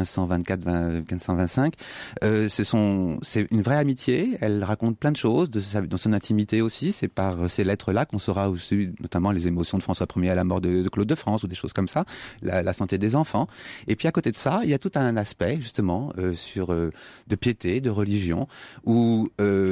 Speaker 5: 1525. C'est une vraie amitié. Elle raconte plein de choses dans son intimité aussi. C'est par ces lettres-là qu'on saura aussi, notamment les émotions de François Ier à la mort de Claude de France ou des choses comme ça, la santé des enfants. Et puis à côté de ça, il y a tout un aspect justement de piété, de religion, où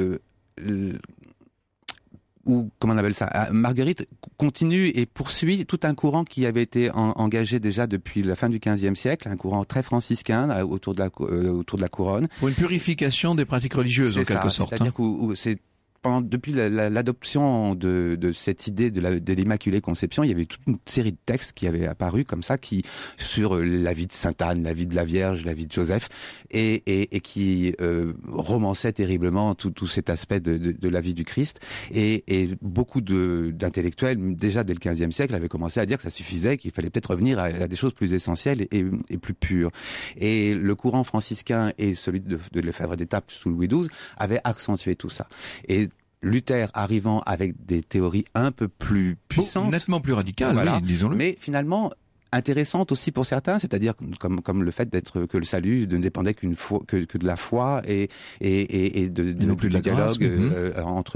Speaker 5: comment on appelle ça, Marguerite continue et poursuit tout un courant qui avait été engagé déjà depuis la fin du XVe siècle, un courant très franciscain autour de la couronne.
Speaker 3: Pour une purification des pratiques religieuses, en quelque sorte.
Speaker 5: C'est-à-dire que c'est depuis l'adoption de cette idée de l'Immaculée Conception, il y avait toute une série de textes qui avaient apparu comme ça, sur la vie de Sainte Anne, la vie de la Vierge, la vie de Joseph, et qui romançaient terriblement tout cet aspect de la vie du Christ. Et beaucoup d'intellectuels, déjà dès le XVe siècle, avaient commencé à dire que ça suffisait, qu'il fallait peut-être revenir à des choses plus essentielles et plus pures. Et le courant franciscain et celui de Lefebvre d'Étaples sous Louis XII avaient accentué tout ça. Et Luther arrivant avec des théories un peu plus puissantes,
Speaker 3: nettement plus radicales,
Speaker 5: voilà,
Speaker 3: oui, disons-le.
Speaker 5: mais finalement intéressantes aussi pour certains, c'est-à-dire comme le fait que le salut ne dépendait que de la foi et du dialogue entre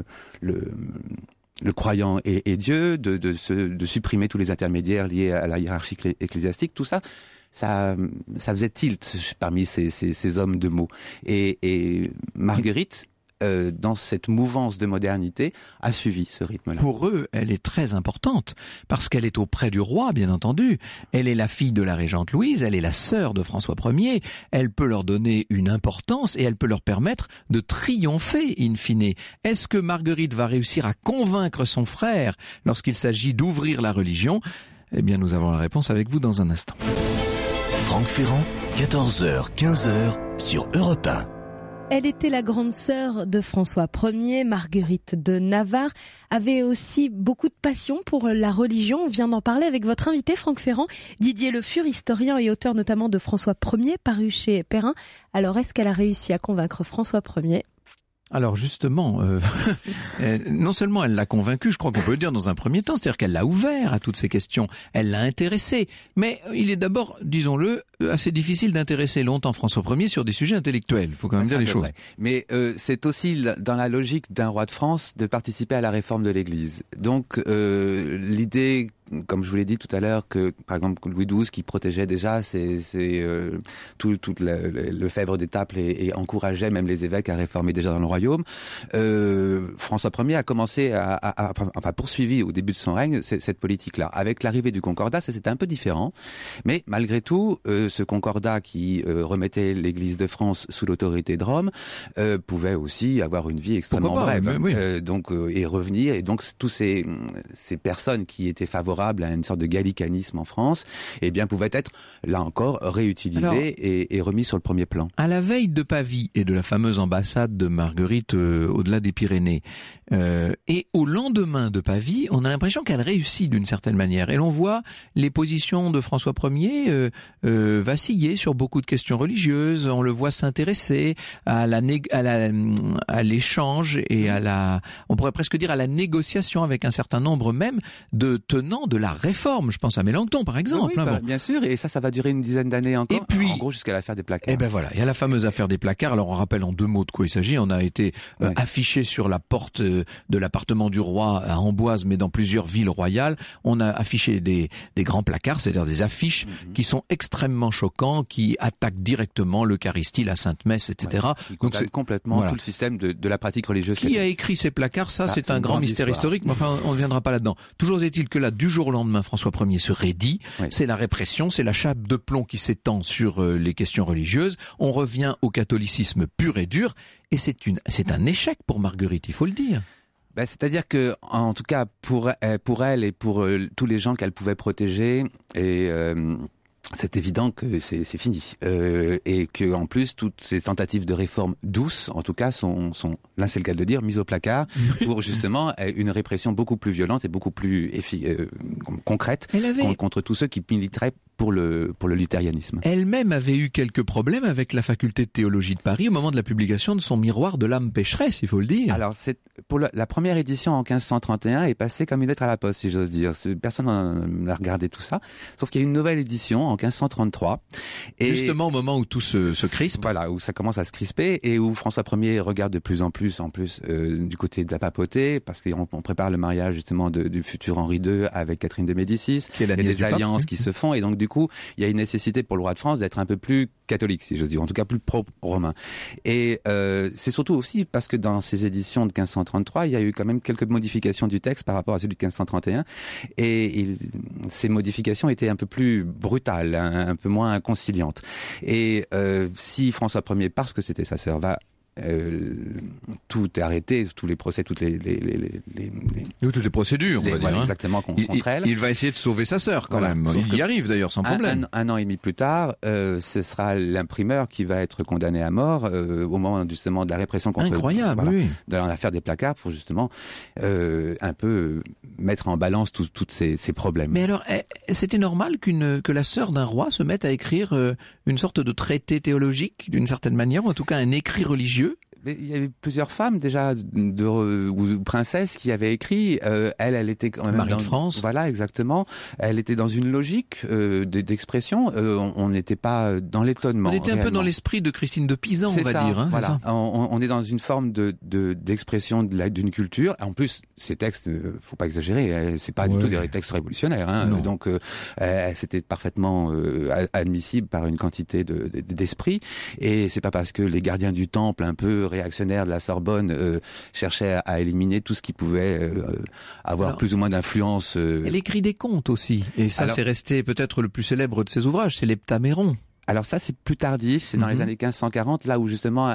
Speaker 5: le croyant et Dieu, de supprimer tous les intermédiaires liés à la hiérarchie ecclésiastique, tout ça. Ça faisait tilt parmi ces hommes de mots. Et Marguerite dans cette mouvance de modernité, a suivi ce rythme-là.
Speaker 3: Pour eux, elle est très importante, parce qu'elle est auprès du roi, bien entendu. Elle est la fille de la régente Louise, elle est la sœur de François Ier. Elle peut leur donner une importance et elle peut leur permettre de triompher, in fine. Est-ce que Marguerite va réussir à convaincre son frère lorsqu'il s'agit d'ouvrir la religion ? Eh bien, nous avons la réponse avec vous dans un instant.
Speaker 1: Franck Ferrand, 14h, 15h sur Europe 1.
Speaker 2: Elle était la grande sœur de François Ier, Marguerite de Navarre, avait aussi beaucoup de passion pour la religion. On vient d'en parler avec votre invité Franck Ferrand, Didier Le Fur, historien et auteur notamment de François Ier, paru chez Perrin. Alors, est-ce qu'elle a réussi à convaincre François Ier ?
Speaker 3: Alors justement, non seulement elle l'a convaincu, je crois qu'on peut le dire dans un premier temps, c'est-à-dire qu'elle l'a ouvert à toutes ces questions, elle l'a intéressé, mais il est d'abord, disons-le, assez difficile d'intéresser longtemps François Ier sur des sujets intellectuels, il faut quand même dire les choses.
Speaker 5: Vrai. Mais c'est aussi dans la logique d'un roi de France de participer à la réforme de l'Église. Donc l'idée, comme je vous l'ai dit tout à l'heure, que par exemple Louis XII qui protégeait déjà tout le Fèvre d'Étaples et encourageait même les évêques à réformer déjà dans le royaume, François Ier a commencé enfin poursuivi au début de son règne cette politique-là. Avec l'arrivée du Concordat, ça c'était un peu différent, mais malgré tout, ce Concordat qui remettait l'Église de France sous l'autorité de Rome pouvait aussi avoir une vie extrêmement brève,
Speaker 3: oui.
Speaker 5: Et revenir. Et donc tous ces personnes qui étaient favorables à une sorte de gallicanisme en France, eh bien pouvaient être là encore réutilisées et remis sur le premier plan.
Speaker 3: À la veille de Pavie et de la fameuse ambassade de Marguerite au-delà des Pyrénées, et au lendemain de Pavie, on a l'impression qu'elle réussit d'une certaine manière. Et l'on voit les positions de François Ier vaciller sur beaucoup de questions religieuses. On le voit s'intéresser à l'échange et on pourrait presque dire à la négociation avec un certain nombre même de tenants de la réforme. Je pense à Mélenchon, par exemple.
Speaker 5: Oui, bien sûr. Et ça va durer une dizaine d'années encore.
Speaker 3: Et puis,
Speaker 5: en gros, jusqu'à l'affaire des placards.
Speaker 3: Et ben voilà, il y a la fameuse affaire des placards. Alors on rappelle en deux mots de quoi il s'agit. On a été affiché sur la porte de l'appartement du roi à Amboise, mais dans plusieurs villes royales. On a affiché des grands placards, c'est-à-dire des affiches qui sont extrêmement choquants, qui attaquent directement l'Eucharistie, la Sainte Messe, etc.
Speaker 5: Donc c'est complètement tout le système de la pratique religieuse.
Speaker 3: Qui a écrit ces placards? Ça, c'est un grand mystère historique, mais enfin, on ne viendra pas là-dedans. Toujours est-il que là, du jour au lendemain, François Ier se raidit. C'est la répression, c'est la chape de plomb qui s'étend sur les questions religieuses. On revient au catholicisme pur et dur, et c'est un échec pour Marguerite, il faut le dire.
Speaker 5: C'est-à-dire que, en tout cas, pour elle et pour tous les gens qu'elle pouvait protéger, c'est évident que c'est fini, et que en plus toutes ces tentatives de réforme douces, en tout cas, sont là c'est le cas de le dire, mises au placard pour justement une répression beaucoup plus violente et beaucoup plus concrète contre tous ceux qui militeraient pour le luthérianisme.
Speaker 3: Elle-même avait eu quelques problèmes avec la faculté de théologie de Paris au moment de la publication de son Miroir de l'âme pécheresse, il faut le dire.
Speaker 5: Alors, pour la première édition en 1531 est passée comme une lettre à la poste, si j'ose dire. Personne n'a regardé tout ça. Sauf qu'il y a une nouvelle édition en 1533. Et
Speaker 3: justement au moment où tout se crispe.
Speaker 5: Voilà, où ça commence à se crisper et où François Ier regarde de plus en plus du côté de la papauté, parce qu'on prépare le mariage justement du futur Henri II avec Catherine de Médicis. Il y a des alliances qui se font, et donc du coup, il y a une nécessité pour le roi de France d'être un peu plus catholique, si j'ose dire, en tout cas plus pro-romain. Et c'est surtout aussi parce que dans ces éditions de 1533, il y a eu quand même quelques modifications du texte par rapport à celui de 1531, et ces modifications étaient un peu plus brutales, un peu moins conciliantes. Et si François Ier, parce que c'était sa sœur, va tout est arrêté, tous les procès, toutes les
Speaker 3: procédures, on va dire.
Speaker 5: Exactement, contre elle.
Speaker 3: Il va essayer de sauver sa sœur quand même. Il y arrive d'ailleurs sans problème.
Speaker 5: Un an et demi plus tard, ce sera l'imprimeur qui va être condamné à mort au moment justement de la répression contre de l'affaire des placards, pour justement un peu mettre en balance tous ces problèmes.
Speaker 3: Mais alors, c'était normal que la sœur d'un roi se mette à écrire une sorte de traité théologique, d'une certaine manière, ou en tout cas un écrit religieux?
Speaker 5: Mais il y avait plusieurs femmes déjà ou princesses qui avaient écrit. Elle était quand même
Speaker 3: Marie de France.
Speaker 5: Voilà, exactement. Elle était dans une logique d'expression. On n'était pas dans l'étonnement.
Speaker 3: On était un peu dans l'esprit de Christine de Pisan, on va dire. Hein,
Speaker 5: voilà. On est dans une forme d'expression d'une culture. En plus, ces textes, faut pas exagérer. C'est pas du tout des textes révolutionnaires. Hein. Donc, c'était parfaitement admissible par une quantité d'esprit. Et c'est pas parce que les gardiens du temple un peu réactionnaires de la Sorbonne cherchaient à éliminer tout ce qui pouvait avoir plus ou moins d'influence.
Speaker 3: Elle écrit des contes aussi, et ça c'est resté peut-être le plus célèbre de ses ouvrages, c'est l'Heptaméron.
Speaker 5: Alors ça, c'est plus tardif, c'est dans les années 1540, là où justement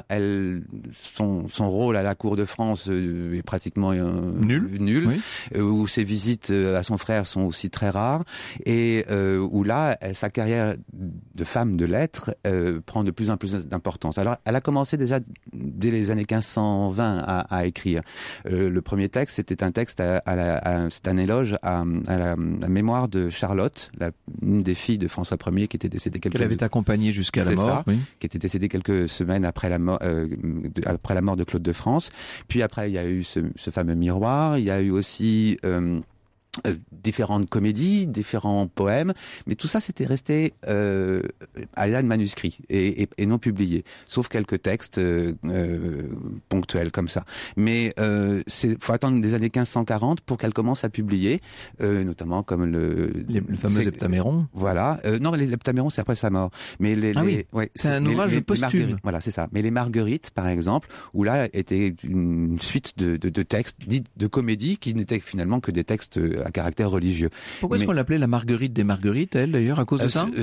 Speaker 5: son rôle à la cour de France est pratiquement nul, oui. Où ses visites à son frère sont aussi très rares, et où là, sa carrière de femme de lettres prend de plus en plus d'importance. Alors, elle a commencé déjà dès les années 1520 à écrire. Le premier texte, c'était un texte, c'est un éloge à la mémoire de Charlotte, une des filles de François Ier qui était décédée
Speaker 3: accompagné jusqu'à la mort, oui.
Speaker 5: Qui était décédé quelques semaines après la mort de Claude de France. Puis après, il y a eu ce fameux miroir. Il y a eu aussi différentes comédies, différents poèmes, mais tout ça c'était resté à l'état de manuscrit et non publié, sauf quelques textes ponctuels comme ça. Mais faut attendre les années 1540 pour qu'elle commence à publier, notamment comme le
Speaker 3: fameux Heptaméron.
Speaker 5: Voilà. Non, mais les Heptaméron c'est après sa mort. Mais
Speaker 3: c'est un ouvrage posthume.
Speaker 5: Voilà, c'est ça. Mais les Marguerites, par exemple, où là était une suite de textes dits de comédie qui n'étaient finalement que des textes à caractère religieux.
Speaker 3: Pourquoi est-ce qu'on l'appelait la Marguerite des Marguerites, elle, d'ailleurs, à cause de ça?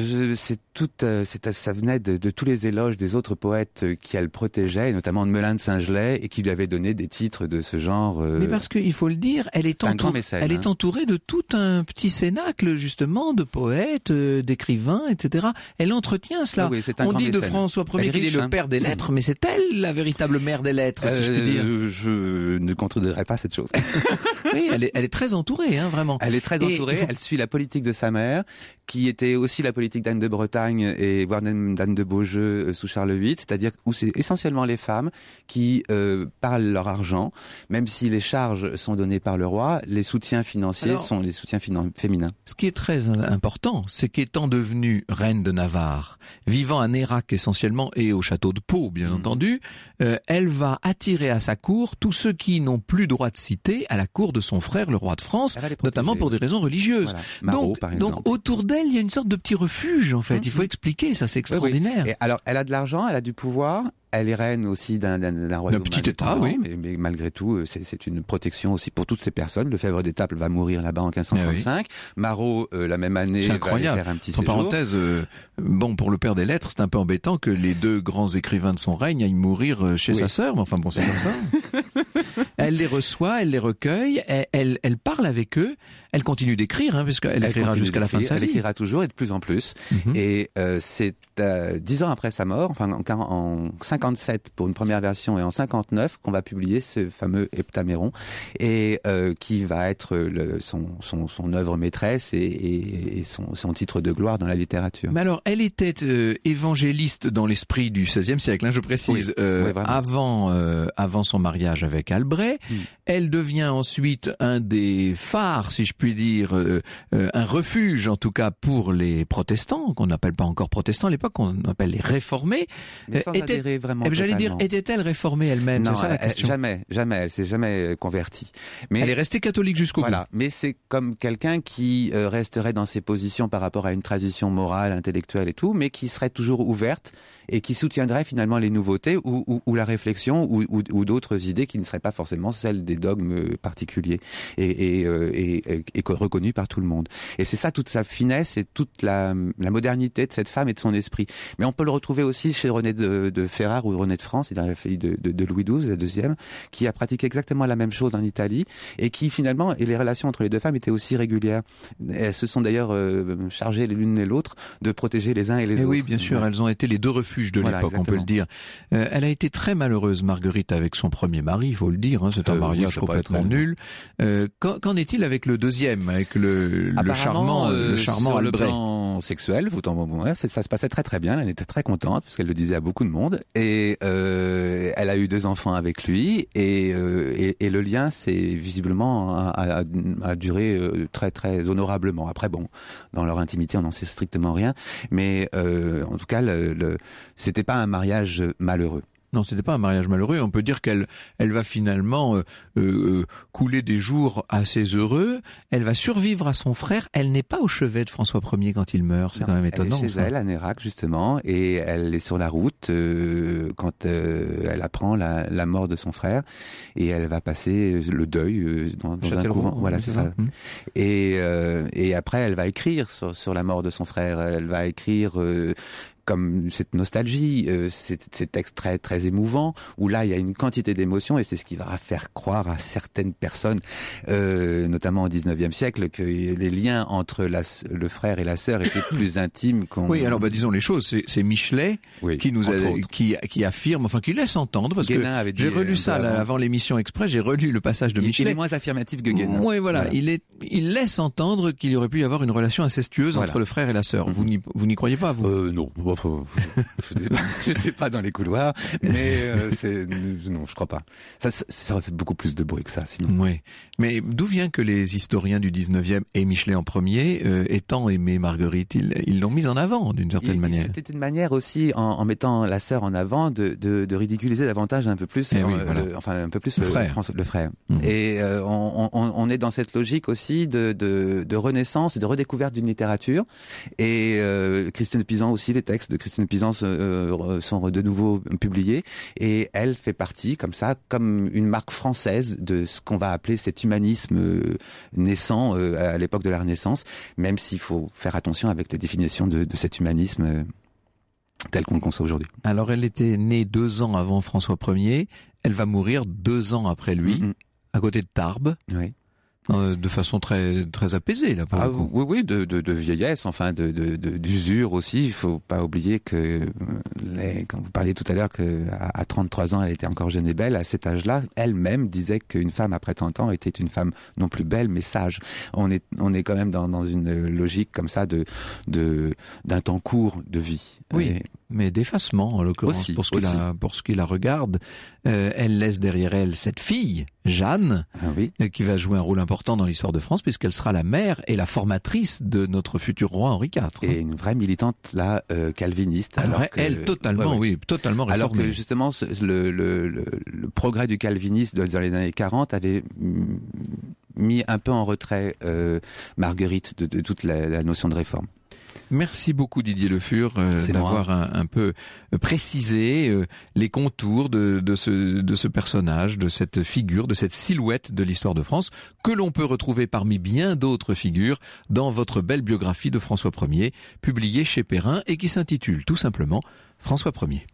Speaker 5: Ça venait de tous les éloges des autres poètes qui elle protégeait, notamment de Melun de Saint-Gelais, et qui lui avait donné des titres de ce genre.
Speaker 3: Mais parce qu'il faut le dire, elle est entourée de tout un petit cénacle, justement, de poètes, d'écrivains, etc. Elle entretient cela. Oui, on dit de François Ier qu'il est le père des lettres, mais c'est elle la véritable mère des lettres, si je puis dire.
Speaker 5: Je ne contredirais pas cette chose.
Speaker 3: Oui, elle est très entourée, vraiment.
Speaker 5: Elle est très entourée, elle suit la politique de sa mère, qui était aussi la politique d'Anne de Bretagne et voire d'Anne de Beaujeu sous Charles VIII, c'est-à-dire où c'est essentiellement les femmes qui parlent leur argent, même si les charges sont données par le roi, les soutiens financiers sont les soutiens féminins.
Speaker 3: Ce qui est très important, c'est qu'étant devenue reine de Navarre, vivant à Nérac essentiellement et au château de Pau, bien entendu, elle va attirer à sa cour tous ceux qui n'ont plus droit de citer à la cour de son frère, le roi de France, notamment pour des raisons religieuses. Voilà.
Speaker 5: Marot,
Speaker 3: donc autour d'elle, il y a une sorte de petit refuge, en fait. Il faut expliquer, ça c'est extraordinaire.
Speaker 5: Oui. Et alors, elle a de l'argent, elle a du pouvoir, elle est reine aussi d'un royaume.
Speaker 3: Un petit État, oui.
Speaker 5: Mais malgré tout, c'est une protection aussi pour toutes ces personnes. Lefebvre d'Étaples va mourir là-bas en 1535. Marot, la même année, va aller faire un petit séjour.
Speaker 3: En parenthèse, pour le père des lettres, c'est un peu embêtant que les deux grands écrivains de son règne aillent mourir chez sa sœur, mais enfin bon, c'est comme ça. Elle les reçoit, elle les recueille, elle parle avec eux, elle continue d'écrire, puisqu'elle écrira jusqu'à la fin de sa vie.
Speaker 5: Elle écrira toujours et de plus en plus. Et c'est 10 ans après sa mort, enfin en 57 pour une première version et en 59 qu'on va publier ce fameux Heptaméron, et qui va être son œuvre maîtresse et son titre de gloire dans la littérature.
Speaker 3: Mais alors, elle était évangéliste dans l'esprit du XVIe siècle, je précise, avant son mariage avec Albret. Elle devient ensuite un des phares, si je puis dire, un refuge en tout cas pour les protestants, qu'on n'appelle pas encore protestants à l'époque, qu'on appelle les réformés. J'allais dire, était-elle réformée elle-même? C'est ça la question.
Speaker 5: Jamais, elle s'est jamais convertie. Mais
Speaker 3: elle est restée catholique jusqu'au bout.
Speaker 5: Voilà, mais c'est comme quelqu'un qui resterait dans ses positions par rapport à une tradition morale, intellectuelle et tout, mais qui serait toujours ouverte et qui soutiendrait finalement les nouveautés ou la réflexion ou d'autres idées qui ne seraient pas forcément celles des dogmes particuliers et reconnues par tout le monde. Et c'est ça toute sa finesse et toute la modernité de cette femme et de son esprit. Mais on peut le retrouver aussi chez René de Ferrare ou René de France, c'est la fille de Louis XII, la deuxième, qui a pratiqué exactement la même chose en Italie et qui finalement, et les relations entre les deux femmes étaient aussi régulières. Elles se sont d'ailleurs chargées l'une et l'autre de protéger les uns et les autres.
Speaker 3: Oui, bien sûr, elles ont été les deux refuges de l'époque, exactement. On peut le dire. Elle a été très malheureuse, Marguerite, avec son premier mari, il faut le dire, c'est un mariage complètement nul. Qu'en est-il avec le deuxième, avec le charmant
Speaker 5: sur
Speaker 3: Albret?
Speaker 5: Le plan sexuel, ça se passait très très bien, elle était très contente, parce qu'elle le disait à beaucoup de monde, et elle a eu 2 enfants avec lui, et le lien visiblement a duré très très honorablement. Après dans leur intimité on n'en sait strictement rien, mais en tout cas c'était pas un mariage malheureux.
Speaker 3: Non, c'était pas un mariage malheureux. On peut dire qu'elle va finalement couler des jours assez heureux. Elle va survivre à son frère. Elle n'est pas au chevet de François Ier quand il meurt. C'est quand même étonnant.
Speaker 5: Elle est chez elle à Nérac justement, et elle est sur la route quand elle apprend la mort de son frère, et elle va passer le deuil dans un couvent. Voilà, c'est ça. Et après, elle va écrire sur la mort de son frère. Elle va écrire comme cette nostalgie, ces textes très très émouvants, où là il y a une quantité d'émotions, et c'est ce qui va faire croire à certaines personnes, notamment au 19e siècle, que les liens entre le frère et la sœur étaient plus intimes qu'on...
Speaker 3: Oui, alors disons les choses, c'est Michelet qui affirme, enfin qui laisse entendre, parce Guénin que j'ai relu ça avant l'émission Express, j'ai relu le passage de Michelet.
Speaker 5: Il est moins affirmatif que Guénin.
Speaker 3: Oui, voilà. Il laisse entendre qu'il y aurait pu y avoir une relation incestueuse entre le frère et la sœur. Vous n'y croyez pas, vous?
Speaker 5: Non. Je ne sais pas dans les couloirs, mais non, je crois pas. Ça aurait fait beaucoup plus de bruit que ça, sinon.
Speaker 3: Oui. Mais d'où vient que les historiens du 19e, et Michelet en premier, étant aimé Marguerite, ils l'ont mise en avant d'une certaine manière? C'était
Speaker 5: une manière aussi, en mettant la sœur en avant, de ridiculiser davantage un peu plus, un peu plus le frère. Et on est dans cette logique aussi de renaissance, de redécouverte d'une littérature. Et Christine Pizan aussi, les textes de Christine Pizan sont de nouveau publiés, et elle fait partie comme une marque française de ce qu'on va appeler cet humanisme naissant à l'époque de la Renaissance, même s'il faut faire attention avec la définition de cet humanisme tel qu'on le conçoit aujourd'hui.
Speaker 3: Alors elle était née 2 ans avant François Ier, elle va mourir 2 ans après lui, à côté de Tarbes. Oui. De façon très très apaisée là pour le coup.
Speaker 5: Oui, de vieillesse, enfin d'usure aussi. Il faut pas oublier que quand vous parliez tout à l'heure que à 33 ans elle était encore jeune et belle, à cet âge-là, elle-même disait qu'une femme après 30 ans était une femme non plus belle mais sage. On est quand même dans une logique comme ça d'un temps court de vie.
Speaker 3: Oui. Mais d'effacement, en l'occurrence, pour ce qui la regarde. Elle laisse derrière elle cette fille, Jeanne, qui va jouer un rôle important dans l'histoire de France, puisqu'elle sera la mère et la formatrice de notre futur roi Henri IV.
Speaker 5: Et une vraie militante, calviniste.
Speaker 3: Totalement réformée.
Speaker 5: Alors que justement, le progrès du calvinisme dans les années 40 avait mis un peu en retrait Marguerite de toute la notion de réforme.
Speaker 3: Merci beaucoup Didier Le Fur d'avoir un peu précisé les contours de ce personnage, de cette figure, de cette silhouette de l'histoire de France que l'on peut retrouver parmi bien d'autres figures dans votre belle biographie de François Ier, publiée chez Perrin et qui s'intitule tout simplement François Ier.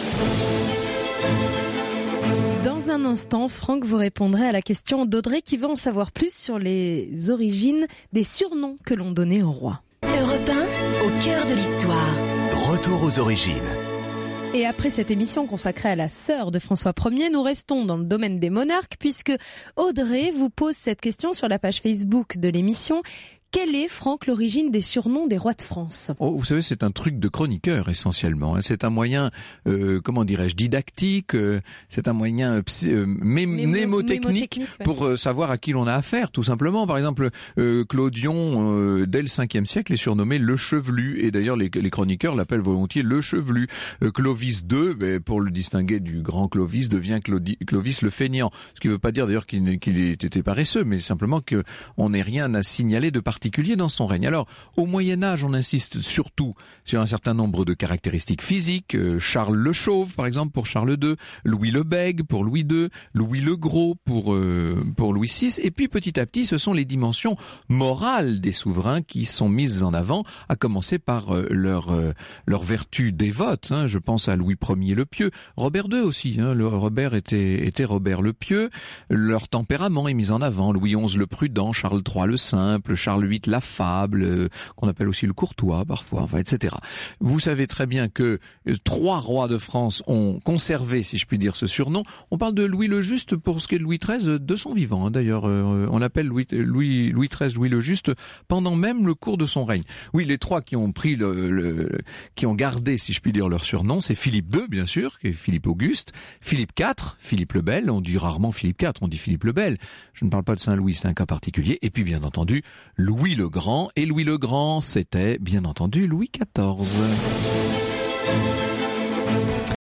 Speaker 2: Dans un instant, Franck vous répondrait à la question d'Audrey qui veut en savoir plus sur les origines des surnoms que l'on donnait au roi.
Speaker 4: Europe 1, au cœur de l'histoire.
Speaker 1: Retour aux origines.
Speaker 2: Et après cette émission consacrée à la sœur de François Ier, nous restons dans le domaine des monarques puisque Audrey vous pose cette question sur la page Facebook de l'émission. Quelle est, Franck, l'origine des surnoms des rois de France ?
Speaker 3: Vous savez, c'est un truc de chroniqueur essentiellement. C'est un moyen, didactique. C'est un moyen mnémotechnique pour savoir à qui l'on a affaire, tout simplement. Par exemple, Clodion, dès le 5e siècle, est surnommé le Chevelu. Et d'ailleurs, les chroniqueurs l'appellent volontiers le Chevelu. Clovis II, pour le distinguer du grand Clovis, devient Clovis le Fainéant. Ce qui ne veut pas dire d'ailleurs qu'il était paresseux, mais simplement qu'on n'ait rien à signaler de particulier dans son règne. Alors, au Moyen-Âge, on insiste surtout sur un certain nombre de caractéristiques physiques. Charles le Chauve, par exemple, pour Charles II, Louis le Bègue pour Louis II, Louis le Gros pour Louis VI. Et puis, petit à petit, ce sont les dimensions morales des souverains qui sont mises en avant, à commencer par leur vertu dévote. Je pense à Louis Ier le Pieux, Robert II aussi. Robert était Robert le Pieux. Leur tempérament est mis en avant. Louis XI le Prudent, Charles III le Simple, Charles VIII l'affable, qu'on appelle aussi le courtois parfois, etc. Vous savez très bien que 3 rois de France ont conservé, si je puis dire, ce surnom. On parle de Louis le Juste pour ce qui est de Louis XIII de son vivant. D'ailleurs, on appelle Louis XIII Louis le Juste pendant même le cours de son règne. Oui, les 3 qui ont pris qui ont gardé, si je puis dire, leur surnom, c'est Philippe II, bien sûr, qui est Philippe Auguste, Philippe IV, Philippe le Bel. On dit rarement Philippe IV, on dit Philippe le Bel. Je ne parle pas de Saint-Louis, c'est un cas particulier. Et puis, bien entendu, Louis le Grand. Et Louis le Grand, c'était, bien entendu, Louis XIV.